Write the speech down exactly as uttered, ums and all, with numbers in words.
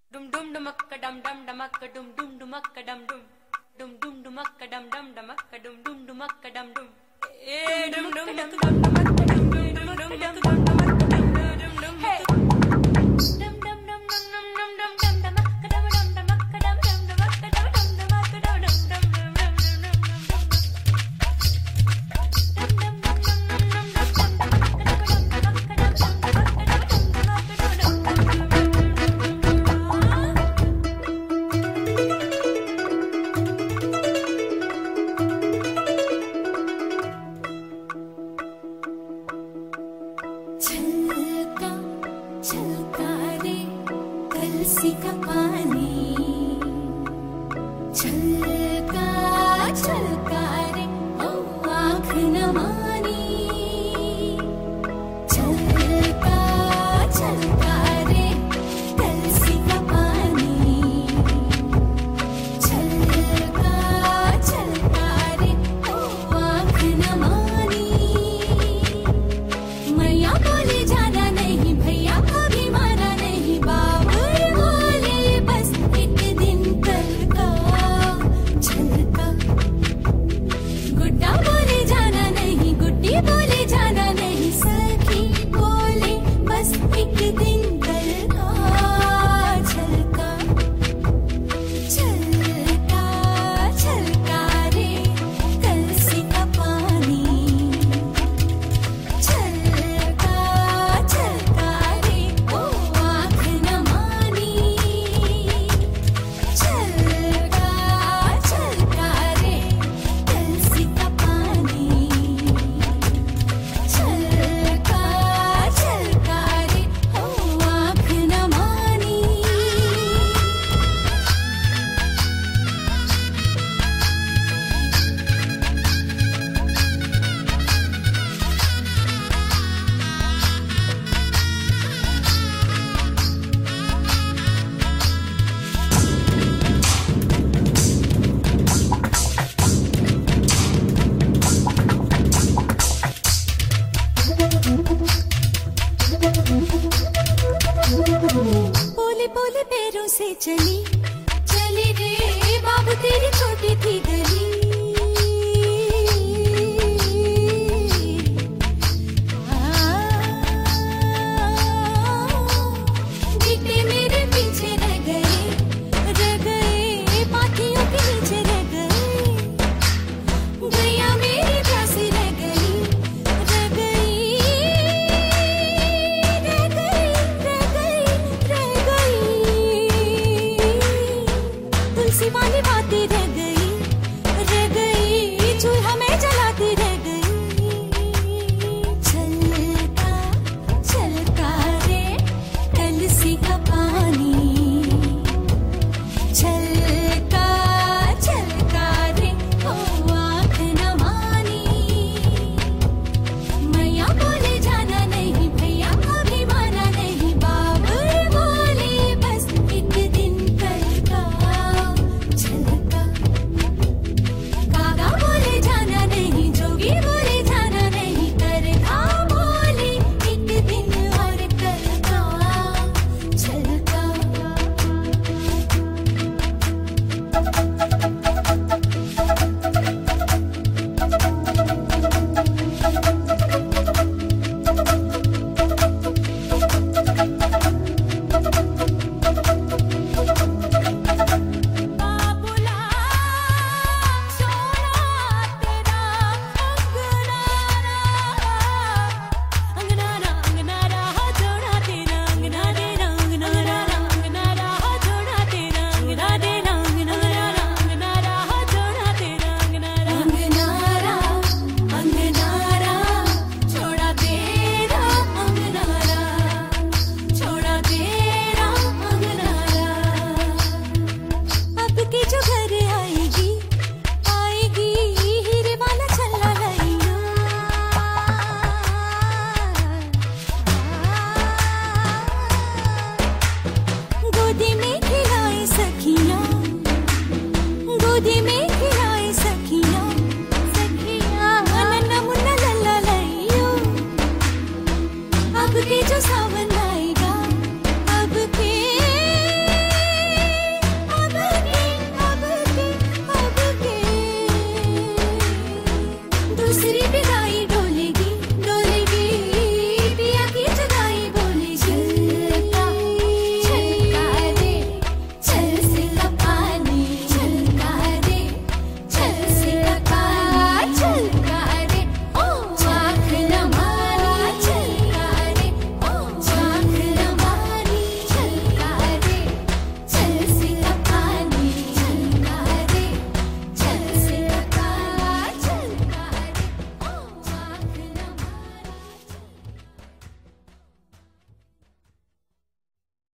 Dum dum dumakka dum dum dumakka dum dum dumakka dum dum dum dum dumakka dum dum dumakka dum dum dumakka dum dum eh dum dum dum dum dumakka dum dum dum dum dum dum dumakka dum dum dum hey dum dum dum dum dum dum dum dum dumakka dum dum dumakka dum dum dumakka dum dum dumakka dum dum dum dum dum कलसी का पानी छलका छलका रे ओ आँख न मानी छलका छलका रे कलसी का पानी छलका छलका रे ओ आँख न मानी मैया बोले जाना नहीं भैया को भी माना नहीं बाबू बोले जाना नहीं सखी बोले बस एक दिन कल का छलका छलका छलका रे कलसी का पानी छलका छलका रे ओ आँख न मानी छलका छलका रे कलसी का पानी छलका छलका रे ओ आँख न मानी बोले बोले पैरों से चली चली रे बाबू तेरी छोटी थी गली